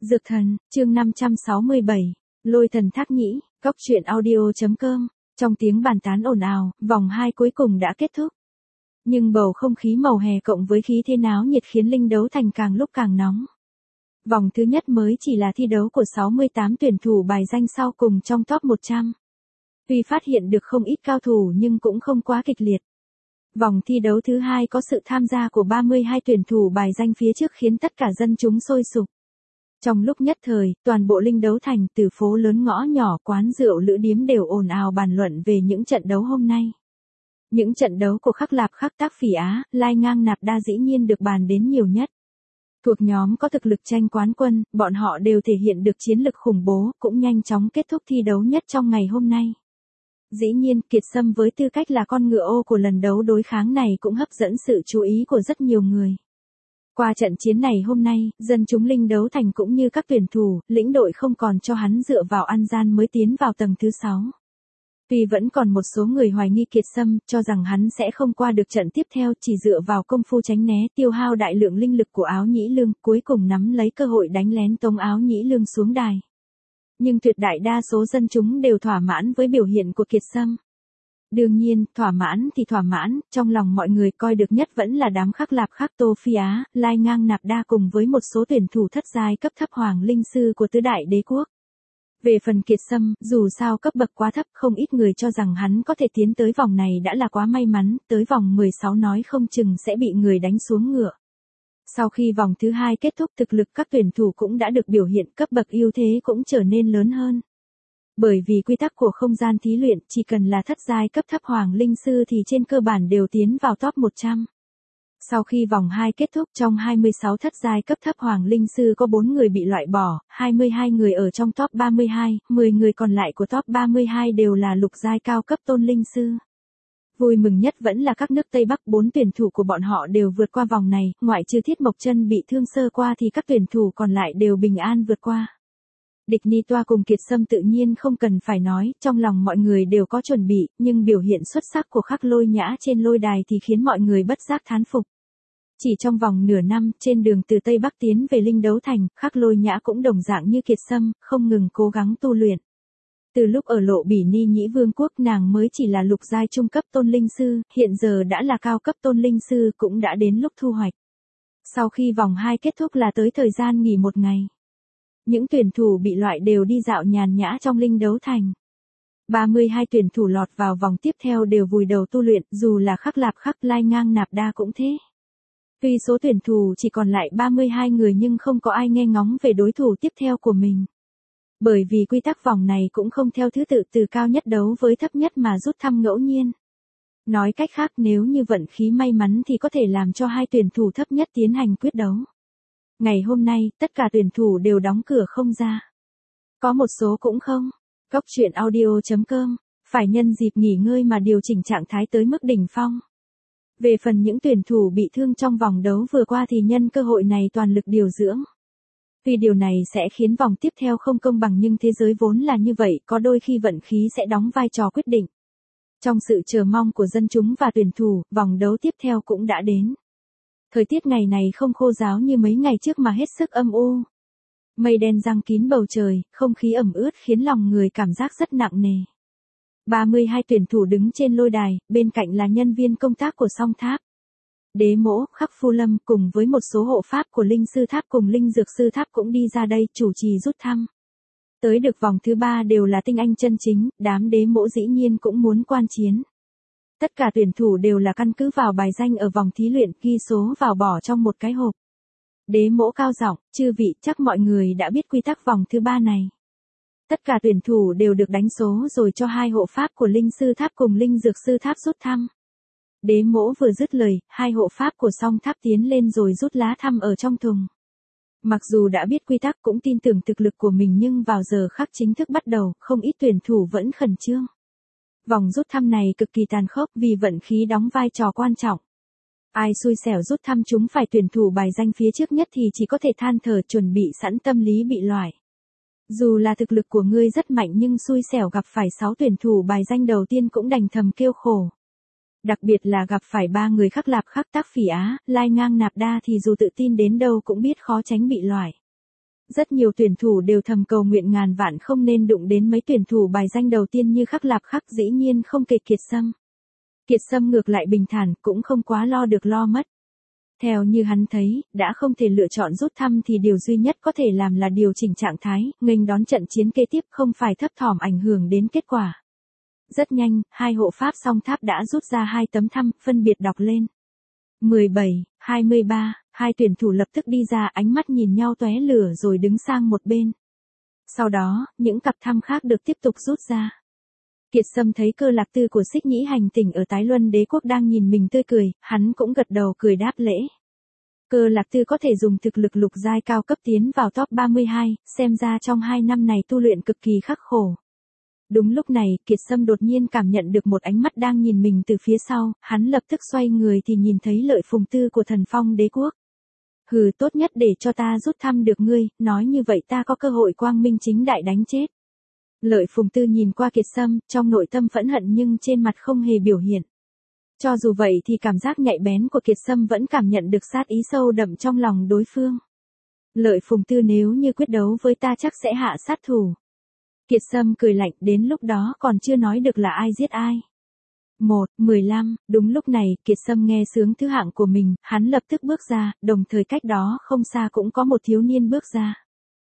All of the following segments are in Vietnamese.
Dược thần, chương 567, Lôi thần thác nhĩ, góc truyện audio.com, trong tiếng bàn tán ồn ào, vòng 2 cuối cùng đã kết thúc. Nhưng bầu không khí màu hè cộng với khí thế náo nhiệt khiến linh đấu thành càng lúc càng nóng. Vòng thứ nhất mới chỉ là thi đấu của 68 tuyển thủ bài danh sau cùng trong top 100. Tuy phát hiện được không ít cao thủ nhưng cũng không quá kịch liệt. Vòng thi đấu thứ hai có sự tham gia của 32 tuyển thủ bài danh phía trước khiến tất cả dân chúng sôi sục. Trong lúc nhất thời, toàn bộ linh đấu thành từ phố lớn ngõ nhỏ quán rượu lữ điếm đều ồn ào bàn luận về những trận đấu hôm nay. Những trận đấu của Khắc Lạp Khắc Tác Phỉ Á, Lai Ngang Nạp Đa dĩ nhiên được bàn đến nhiều nhất. Thuộc nhóm có thực lực tranh quán quân, bọn họ đều thể hiện được chiến lực khủng bố, cũng nhanh chóng kết thúc thi đấu nhất trong ngày hôm nay. Dĩ nhiên, Kiệt Sâm với tư cách là con ngựa ô của lần đấu đối kháng này cũng hấp dẫn sự chú ý của rất nhiều người. Qua trận chiến này hôm nay, dân chúng linh đấu thành cũng như các tuyển thủ, lĩnh đội không còn cho hắn dựa vào ăn gian mới tiến vào tầng thứ 6. Tuy vẫn còn một số người hoài nghi Kiệt Sâm, cho rằng hắn sẽ không qua được trận tiếp theo chỉ dựa vào công phu tránh né tiêu hao đại lượng linh lực của Áo Nhĩ Lương, cuối cùng nắm lấy cơ hội đánh lén tống Áo Nhĩ Lương xuống đài. Nhưng tuyệt đại đa số dân chúng đều thỏa mãn với biểu hiện của Kiệt Sâm. Đương nhiên, thỏa mãn thì thỏa mãn, trong lòng mọi người coi được nhất vẫn là đám Khắc Lạp Khắc Tô Phi Á, Lai Ngang Nạp Đa cùng với một số tuyển thủ thất giai cấp thấp hoàng linh sư của tứ đại đế quốc. Về phần Kiệt Sâm, dù sao cấp bậc quá thấp, không ít người cho rằng hắn có thể tiến tới vòng này đã là quá may mắn, tới vòng 16 nói không chừng sẽ bị người đánh xuống ngựa. Sau khi vòng thứ 2 kết thúc, thực lực các tuyển thủ cũng đã được biểu hiện, cấp bậc ưu thế cũng trở nên lớn hơn. Bởi vì quy tắc của không gian thí luyện, chỉ cần là thất giai cấp thấp hoàng linh sư thì trên cơ bản đều tiến vào top 100. Sau khi vòng 2 kết thúc, trong 26 thất giai cấp thấp hoàng linh sư có 4 người bị loại bỏ, 22 người ở trong top 32, 10 người còn lại của top 32 đều là lục giai cao cấp tôn linh sư. Vui mừng nhất vẫn là các nước Tây Bắc, 4 tuyển thủ của bọn họ đều vượt qua vòng này, ngoại trừ Thiết Mộc Chân bị thương sơ qua thì các tuyển thủ còn lại đều bình an vượt qua. Địch Ni Toa cùng Kiệt Sâm tự nhiên không cần phải nói, trong lòng mọi người đều có chuẩn bị, nhưng biểu hiện xuất sắc của Khắc Lôi Nhã trên lôi đài thì khiến mọi người bất giác thán phục. Chỉ trong vòng nửa năm, trên đường từ Tây Bắc tiến về linh đấu thành, Khắc Lôi Nhã cũng đồng dạng như Kiệt Sâm, không ngừng cố gắng tu luyện. Từ lúc ở Lộ Bỉ Ni Nhĩ Vương quốc nàng mới chỉ là lục giai trung cấp tôn linh sư, hiện giờ đã là cao cấp tôn linh sư, cũng đã đến lúc thu hoạch. Sau khi vòng 2 kết thúc là tới thời gian nghỉ một ngày. Những tuyển thủ bị loại đều đi dạo nhàn nhã trong linh đấu thành. 32 tuyển thủ lọt vào vòng tiếp theo đều vùi đầu tu luyện, dù là Khắc Lạp Khắc Lai Ngang Nạp Đa cũng thế. Tuy số tuyển thủ chỉ còn lại 32 người nhưng không có ai nghe ngóng về đối thủ tiếp theo của mình. Bởi vì quy tắc vòng này cũng không theo thứ tự từ cao nhất đấu với thấp nhất mà rút thăm ngẫu nhiên. Nói cách khác, nếu như vận khí may mắn thì có thể làm cho hai tuyển thủ thấp nhất tiến hành quyết đấu. Ngày hôm nay, tất cả tuyển thủ đều đóng cửa không ra. Có một số cũng không. Góc truyện audio.com, phải nhân dịp nghỉ ngơi mà điều chỉnh trạng thái tới mức đỉnh phong. Về phần những tuyển thủ bị thương trong vòng đấu vừa qua thì nhân cơ hội này toàn lực điều dưỡng. Tuy điều này sẽ khiến vòng tiếp theo không công bằng nhưng thế giới vốn là như vậy, có đôi khi vận khí sẽ đóng vai trò quyết định. Trong sự chờ mong của dân chúng và tuyển thủ, vòng đấu tiếp theo cũng đã đến. Thời tiết ngày này không khô ráo như mấy ngày trước mà hết sức âm u. Mây đen giăng kín bầu trời, không khí ẩm ướt khiến lòng người cảm giác rất nặng nề. 32 tuyển thủ đứng trên lôi đài, bên cạnh là nhân viên công tác của Song Tháp. Đế Mỗ, Khắc Phu Lâm cùng với một số hộ pháp của Linh Sư Tháp cùng Linh Dược Sư Tháp cũng đi ra đây chủ trì rút thăm. Tới được vòng thứ 3 đều là tinh anh chân chính, đám Đế Mỗ dĩ nhiên cũng muốn quan chiến. Tất cả tuyển thủ đều là căn cứ vào bài danh ở vòng thí luyện, ghi số vào bỏ trong một cái hộp. Đế Mỗ cao giọng, chư vị, chắc mọi người đã biết quy tắc vòng thứ 3 này. Tất cả tuyển thủ đều được đánh số rồi cho hai hộ pháp của Linh Sư Tháp cùng Linh Dược Sư Tháp rút thăm. Đế Mỗ vừa dứt lời, hai hộ pháp của Song Tháp tiến lên rồi rút lá thăm ở trong thùng. Mặc dù đã biết quy tắc cũng tin tưởng thực lực của mình nhưng vào giờ khắc chính thức bắt đầu, không ít tuyển thủ vẫn khẩn trương. Vòng rút thăm này cực kỳ tàn khốc vì vận khí đóng vai trò quan trọng. Ai xui xẻo rút thăm chúng phải tuyển thủ bài danh phía trước nhất thì chỉ có thể than thở chuẩn bị sẵn tâm lý bị loại. Dù là thực lực của ngươi rất mạnh nhưng xui xẻo gặp phải 6 tuyển thủ bài danh đầu tiên cũng đành thầm kêu khổ. Đặc biệt là gặp phải 3 người Khắc Lạp Khắc Tác Phỉ Á, Lai Ngang Nạp Đa thì dù tự tin đến đâu cũng biết khó tránh bị loại. Rất nhiều tuyển thủ đều thầm cầu nguyện ngàn vạn không nên đụng đến mấy tuyển thủ bài danh đầu tiên như Khắc Lạp Khắc, dĩ nhiên không kể Kiệt Sâm. Kiệt Sâm ngược lại bình thản, cũng không quá lo được lo mất. Theo như hắn thấy, đã không thể lựa chọn rút thăm thì điều duy nhất có thể làm là điều chỉnh trạng thái, nghênh đón trận chiến kế tiếp, không phải thấp thỏm ảnh hưởng đến kết quả. Rất nhanh, hai hộ pháp song tháp đã rút ra hai tấm thăm, phân biệt đọc lên. 17, 23, hai tuyển thủ lập tức đi ra, ánh mắt nhìn nhau tóe lửa rồi đứng sang một bên. Sau đó, những cặp thăm khác được tiếp tục rút ra. Kiệt Sâm thấy Cơ Lạc Tư của Xích Nhĩ Hành Tỉnh ở Tái Luân Đế Quốc đang nhìn mình tươi cười, hắn cũng gật đầu cười đáp lễ. Cơ Lạc Tư có thể dùng thực lực lục giai cao cấp tiến vào top 32, xem ra trong 2 năm này tu luyện cực kỳ khắc khổ. Đúng lúc này, Kiệt Sâm đột nhiên cảm nhận được một ánh mắt đang nhìn mình từ phía sau, hắn lập tức xoay người thì nhìn thấy Lợi Phùng Tư của Thần Phong Đế Quốc. Hừ, tốt nhất để cho ta rút thăm được ngươi, nói như vậy ta có cơ hội quang minh chính đại đánh chết. Lợi Phùng Tư nhìn qua Kiệt Sâm, trong nội tâm phẫn hận nhưng trên mặt không hề biểu hiện. Cho dù vậy thì cảm giác nhạy bén của Kiệt Sâm vẫn cảm nhận được sát ý sâu đậm trong lòng đối phương. Lợi Phùng Tư nếu như quyết đấu với ta chắc sẽ hạ sát thủ. Kiệt Sâm cười lạnh, đến lúc đó còn chưa nói được là ai giết ai. 15, đúng lúc này, Kiệt Sâm nghe sướng thứ hạng của mình, hắn lập tức bước ra, đồng thời cách đó không xa cũng có một thiếu niên bước ra.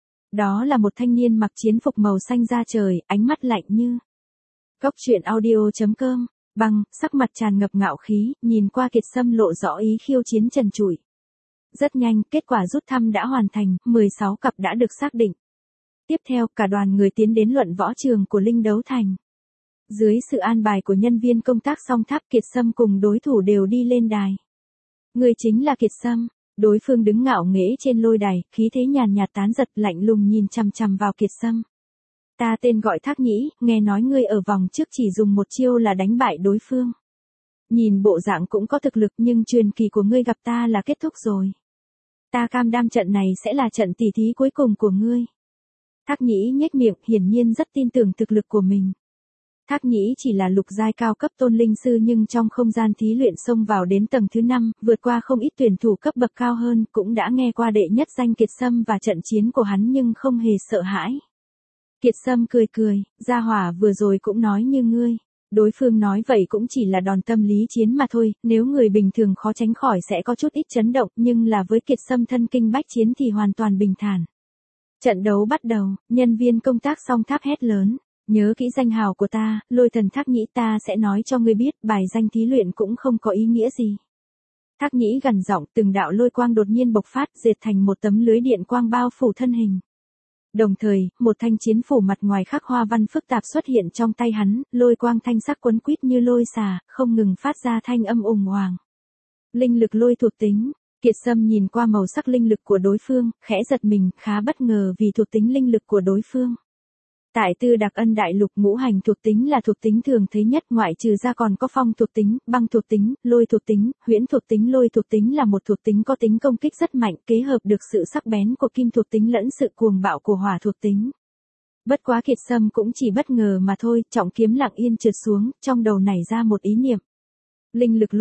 Đó là một thanh niên mặc chiến phục màu xanh da trời, ánh mắt lạnh như. Góc truyện audio.com, bằng, sắc mặt tràn ngập ngạo khí, nhìn qua Kiệt Sâm lộ rõ ý khiêu chiến trần trụi. Rất nhanh, kết quả rút thăm đã hoàn thành, 16 cặp đã được xác định. Tiếp theo, cả đoàn người tiến đến luận võ trường của Linh Đấu Thành. Dưới sự an bài của nhân viên công tác song tháp, Kiệt Sâm cùng đối thủ đều đi lên đài. Người chính là Kiệt Sâm, đối phương đứng ngạo nghễ trên lôi đài, khí thế nhàn nhạt tán giật, lạnh lùng nhìn chằm chằm vào Kiệt Sâm. Ta tên gọi Thác Nhĩ, nghe nói ngươi ở vòng trước chỉ dùng một chiêu là đánh bại đối phương. Nhìn bộ dạng cũng có thực lực nhưng truyền kỳ của ngươi gặp ta là kết thúc rồi. Ta cam đoan trận này sẽ là trận tỉ thí cuối cùng của ngươi. Thác Nhĩ nhếch miệng, hiển nhiên rất tin tưởng thực lực của mình. Thác Nhĩ chỉ là lục giai cao cấp tôn linh sư nhưng trong không gian thí luyện xông vào đến tầng thứ 5, vượt qua không ít tuyển thủ cấp bậc cao hơn, cũng đã nghe qua đệ nhất danh Kiệt Sâm và trận chiến của hắn nhưng không hề sợ hãi. Kiệt Sâm cười cười, gia hỏa vừa rồi cũng nói như ngươi. Đối phương nói vậy cũng chỉ là đòn tâm lý chiến mà thôi, nếu người bình thường khó tránh khỏi sẽ có chút ít chấn động, nhưng là với Kiệt Sâm thân kinh bách chiến thì hoàn toàn bình thản. Trận đấu bắt đầu, nhân viên công tác song tháp hét lớn. Nhớ kỹ danh hào của ta, Lôi Thần Thác Nhĩ, ta sẽ nói cho ngươi biết, bài danh thí luyện cũng không có ý nghĩa gì. Thác Nhĩ gằn giọng, từng đạo lôi quang đột nhiên bộc phát, dệt thành một tấm lưới điện quang bao phủ thân hình. Đồng thời, một thanh chiến phủ mặt ngoài khắc hoa văn phức tạp xuất hiện trong tay hắn, lôi quang thanh sắc quấn quýt như lôi xà, không ngừng phát ra thanh âm ùng oàng. Linh lực lôi thuộc tính. Kiệt Sâm nhìn qua màu sắc linh lực của đối phương, khẽ giật mình, khá bất ngờ vì thuộc tính linh lực của đối phương. Tại Tư Đặc Ân Đại Lục, ngũ hành thuộc tính là thuộc tính thường thấy nhất, ngoại trừ ra còn có phong thuộc tính, băng thuộc tính, lôi thuộc tính, huyễn thuộc tính. Lôi thuộc tính là một thuộc tính có tính công kích rất mạnh, kết hợp được sự sắc bén của kim thuộc tính lẫn sự cuồng bạo của hỏa thuộc tính. Bất quá Kiệt Sâm cũng chỉ bất ngờ mà thôi, trọng kiếm lặng yên trượt xuống, trong đầu nảy ra một ý niệm. Linh lực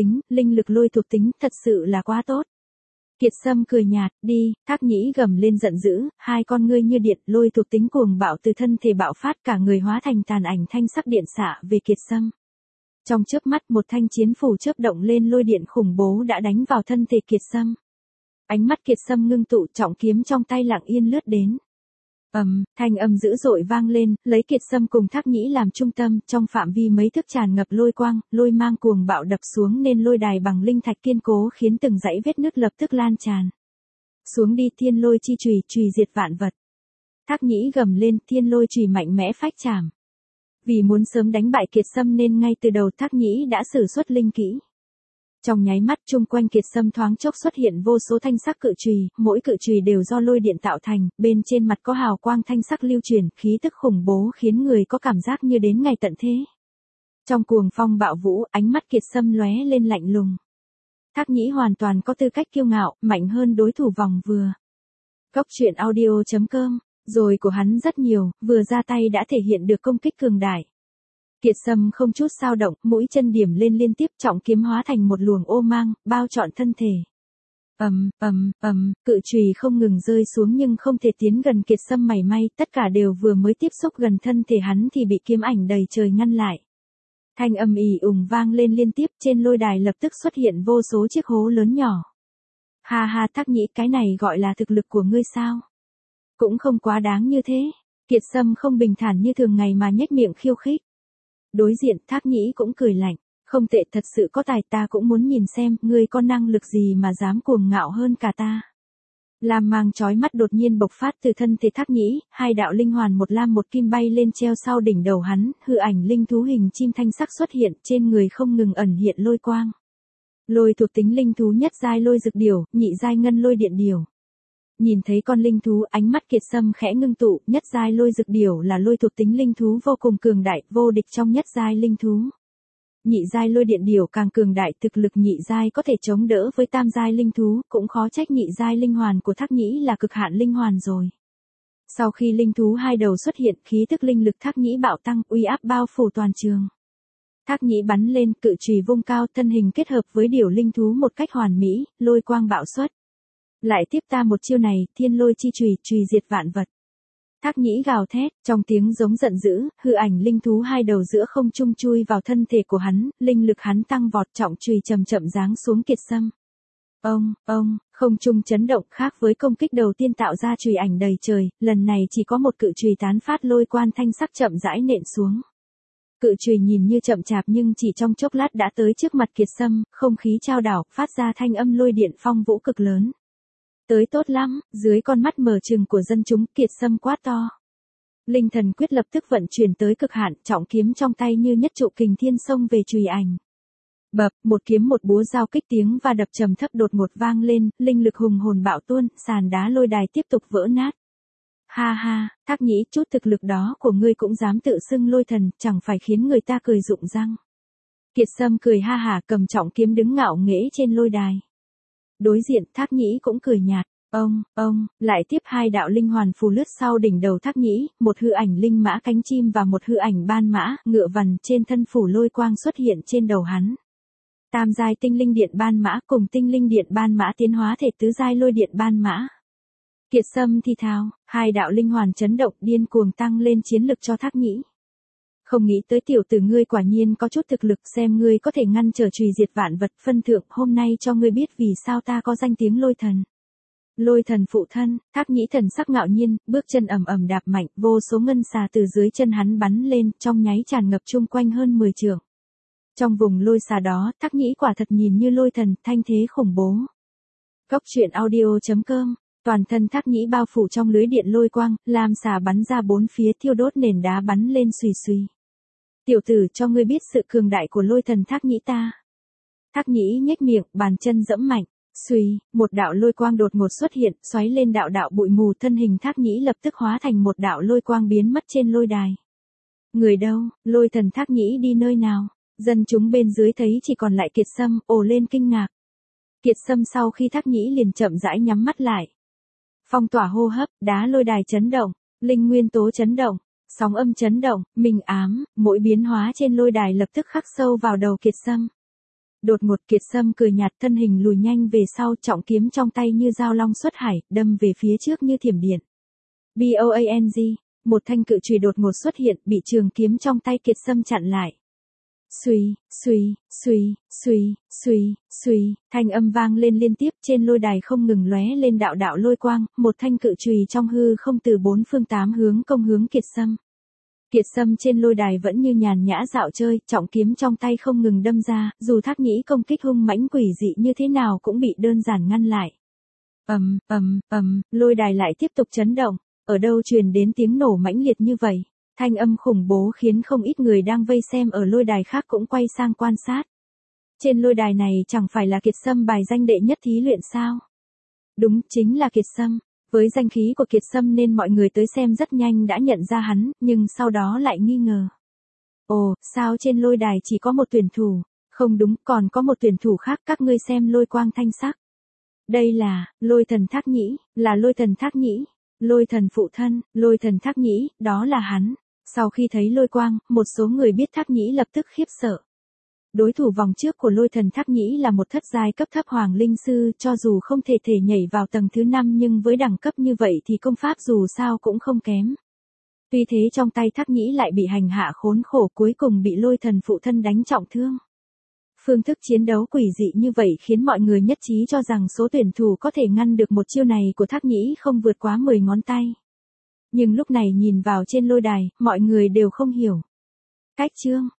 lôi thuộc tính, thật sự là quá tốt. Kiệt Sâm cười nhạt, đi, Thác Nhĩ gầm lên giận dữ, hai con ngươi như điện, lôi thuộc tính cuồng bạo từ thân thể bạo phát, cả người hóa thành tàn ảnh thanh sắc điện xạ về Kiệt Sâm. Trong chớp mắt, một thanh chiến phủ chớp động lên, lôi điện khủng bố đã đánh vào thân thể Kiệt Sâm. Ánh mắt Kiệt Sâm ngưng tụ, trọng kiếm trong tay lặng yên lướt đến. Thanh âm dữ dội vang lên, lấy Kiệt Sâm cùng Thác Nhĩ làm trung tâm, trong phạm vi mấy thước tràn ngập lôi quang, lôi mang cuồng bạo đập xuống nên lôi đài bằng linh thạch kiên cố khiến từng dãy vết nứt lập tức lan tràn. Xuống đi, thiên lôi chi chùy, chùy diệt vạn vật. Thác Nhĩ gầm lên, thiên lôi chùy mạnh mẽ phách chạm. Vì muốn sớm đánh bại Kiệt Sâm nên ngay từ đầu Thác Nhĩ đã sử xuất linh kỹ. Trong nháy mắt, chung quanh Kiệt Sâm thoáng chốc xuất hiện vô số thanh sắc cự chùy, mỗi cự chùy đều do lôi điện tạo thành, bên trên mặt có hào quang thanh sắc lưu chuyển, khí tức khủng bố khiến người có cảm giác như đến ngày tận thế. Trong cuồng phong bạo vũ, ánh mắt Kiệt Sâm lóe lên lạnh lùng. Thác Nhĩ hoàn toàn có tư cách kiêu ngạo, mạnh hơn đối thủ vòng vừa. Góc truyện audio.com, rồi của hắn rất nhiều, vừa ra tay đã thể hiện được công kích cường đại. Kiệt Sâm không chút dao động, mũi chân điểm lên liên tiếp, trọng kiếm hóa thành một luồng ô mang, bao trọn thân thể. Cự chùy không ngừng rơi xuống nhưng không thể tiến gần Kiệt Sâm mảy may, tất cả đều vừa mới tiếp xúc gần thân thể hắn thì bị kiếm ảnh đầy trời ngăn lại. Thanh âm ì ùng vang lên liên tiếp, trên lôi đài lập tức xuất hiện vô số chiếc hố lớn nhỏ. Ha ha, Thác Nhĩ, cái này gọi là thực lực của ngươi sao? Cũng không quá đáng như thế. Kiệt Sâm không bình thản như thường ngày mà nhếch miệng khiêu khích. Đối diện Thác Nhĩ cũng cười lạnh. Không tệ, thật sự có tài, ta cũng muốn nhìn xem, ngươi có năng lực gì mà dám cuồng ngạo hơn cả ta. Lam mang chói mắt đột nhiên bộc phát từ thân thể Thác Nhĩ, hai đạo linh hoàn một lam một kim bay lên treo sau đỉnh đầu hắn, hư ảnh linh thú hình chim thanh sắc xuất hiện, trên người không ngừng ẩn hiện lôi quang. Lôi thuộc tính linh thú nhất giai lôi dực điểu, nhị giai ngân lôi điện điểu. Nhìn thấy con linh thú, ánh mắt Kiệt Sâm khẽ ngưng tụ, nhất giai lôi dực điểu là lôi thuộc tính linh thú vô cùng cường đại, vô địch trong nhất giai linh thú. Nhị giai lôi điện điểu càng cường đại, thực lực nhị giai có thể chống đỡ với tam giai linh thú, cũng khó trách nhị giai linh hoàn của Thác Nhĩ là cực hạn linh hoàn rồi. Sau khi linh thú hai đầu xuất hiện, khí tức linh lực Thác Nhĩ bạo tăng, uy áp bao phủ toàn trường. Thác Nhĩ bắn lên, cự chùy vung cao, thân hình kết hợp với điểu linh thú một cách hoàn mỹ, lôi quang bạo xuất. Lại tiếp ta một chiêu này, thiên lôi chi chùy, chùy diệt vạn vật. Thác Nhĩ gào thét, trong tiếng giống giận dữ, hư ảnh linh thú hai đầu giữa không trung chui vào thân thể của hắn, linh lực hắn tăng vọt, trọng chùy chậm chậm giáng xuống Kiệt Sâm. Không trung chấn động, khác với công kích đầu tiên tạo ra chùy ảnh đầy trời, lần này chỉ có một cự chùy tán phát lôi quan thanh sắc chậm rãi nện xuống. Cự chùy nhìn như chậm chạp nhưng chỉ trong chốc lát đã tới trước mặt Kiệt Sâm, không khí trao đảo, phát ra thanh âm lôi điện phong vũ cực lớn. Tới tốt lắm, dưới con mắt mở trừng của dân chúng, Kiệt Sâm quát to. Linh thần quyết lập tức vận chuyển tới cực hạn, trọng kiếm trong tay như nhất trụ kình thiên xông về chùy ảnh. Bập, một kiếm một búa giao kích, tiếng và đập trầm thấp đột ngột vang lên, linh lực hùng hồn bạo tuôn, sàn đá lôi đài tiếp tục vỡ nát. Ha ha, Thác Nhĩ, chút thực lực đó của ngươi cũng dám tự xưng lôi thần, chẳng phải khiến người ta cười rụng răng. Kiệt Sâm cười ha hả, cầm trọng kiếm đứng ngạo nghễ trên lôi đài. Đối diện Thác Nhĩ cũng cười nhạt. Lại tiếp hai đạo linh hoàn phù lướt sau đỉnh đầu Thác Nhĩ, một hư ảnh linh mã cánh chim và một hư ảnh ban mã, ngựa vằn trên thân phủ lôi quang xuất hiện trên đầu hắn. Tam giai tinh linh điện ban mã cùng tinh linh điện ban mã tiến hóa thể tứ giai lôi điện ban mã. Kiệt Sâm thì thào, hai đạo linh hoàn chấn động điên cuồng tăng lên chiến lực cho Thác Nhĩ. Không nghĩ tới tiểu tử ngươi quả nhiên có chút thực lực, xem ngươi có thể ngăn trở chùy diệt vạn vật, phân thượng, hôm nay cho ngươi biết vì sao ta có danh tiếng lôi thần. Lôi thần phụ thân, Thác Nhĩ thần sắc ngạo nhiên, bước chân ầm ầm đạp mạnh, vô số ngân xà từ dưới chân hắn bắn lên, trong nháy tràn ngập chung quanh hơn 10 trượng. Trong vùng lôi xà đó, Thác Nhĩ quả thật nhìn như lôi thần, thanh thế khủng bố. Góc truyện audio.com, toàn thân Thác Nhĩ bao phủ trong lưới điện lôi quang, lam xà bắn ra bốn phía, thiêu đốt nền đá bắn lên xùy xùy. Tiểu tử, cho ngươi biết sự cường đại của lôi thần Thác Nhĩ ta. Thác Nhĩ nhếch miệng, bàn chân giẫm mạnh. Xuy, một đạo lôi quang đột ngột xuất hiện, xoáy lên đạo đạo bụi mù, thân hình Thác Nhĩ lập tức hóa thành một đạo lôi quang biến mất trên lôi đài. Người đâu, lôi thần Thác Nhĩ đi nơi nào? Dân chúng bên dưới thấy chỉ còn lại Kiệt Sâm, ồ lên kinh ngạc. Kiệt Sâm sau khi Thác Nhĩ liền chậm rãi nhắm mắt lại. Phong tỏa hô hấp, đá lôi đài chấn động, linh nguyên tố chấn động, sóng âm chấn động, minh ám, mỗi biến hóa trên lôi đài lập tức khắc sâu vào đầu Kiệt Sâm. Đột ngột Kiệt Sâm cười nhạt, thân hình lùi nhanh về sau, trọng kiếm trong tay như dao long xuất hải, đâm về phía trước như thiểm điện. Boang, một thanh cự chùy đột ngột xuất hiện, bị trường kiếm trong tay Kiệt Sâm chặn lại. Suy, thanh âm vang lên liên tiếp, trên lôi đài không ngừng lóe lên đạo đạo lôi quang, một thanh cự chùy trong hư không từ bốn phương tám hướng công hướng Kiệt Sâm. Kiệt Sâm trên lôi đài vẫn như nhàn nhã dạo chơi, trọng kiếm trong tay không ngừng đâm ra, dù Thác Nhĩ công kích hung mãnh quỷ dị như thế nào cũng bị đơn giản ngăn lại. Lôi đài lại tiếp tục chấn động, ở đâu truyền đến tiếng nổ mãnh liệt như vậy, thanh âm khủng bố khiến không ít người đang vây xem ở lôi đài khác cũng quay sang quan sát. Trên lôi đài này chẳng phải là Kiệt Sâm bài danh đệ nhất thí luyện sao? Đúng, chính là Kiệt Sâm. Với danh khí của Kiệt Sâm nên mọi người tới xem rất nhanh đã nhận ra hắn, nhưng sau đó lại nghi ngờ. Ồ, sao trên lôi đài chỉ có một tuyển thủ? Không đúng, còn có một tuyển thủ khác, các ngươi xem lôi quang thanh sắc. Đây là, lôi thần Thác Nhĩ, là lôi thần Thác Nhĩ, lôi thần phụ thân, lôi thần Thác Nhĩ, đó là hắn. Sau khi thấy lôi quang, một số người biết Thác Nhĩ lập tức khiếp sợ. Đối thủ vòng trước của lôi thần Thác Nhĩ là một thất giai cấp thấp hoàng linh sư, cho dù không thể nhảy vào tầng thứ 5 nhưng với đẳng cấp như vậy thì công pháp dù sao cũng không kém. Tuy thế trong tay Thác Nhĩ lại bị hành hạ khốn khổ, cuối cùng bị lôi thần phụ thân đánh trọng thương. Phương thức chiến đấu quỷ dị như vậy khiến mọi người nhất trí cho rằng số tuyển thủ có thể ngăn được một chiêu này của Thác Nhĩ không vượt quá 10 ngón tay. Nhưng lúc này nhìn vào trên lôi đài, mọi người đều không hiểu. Cách chương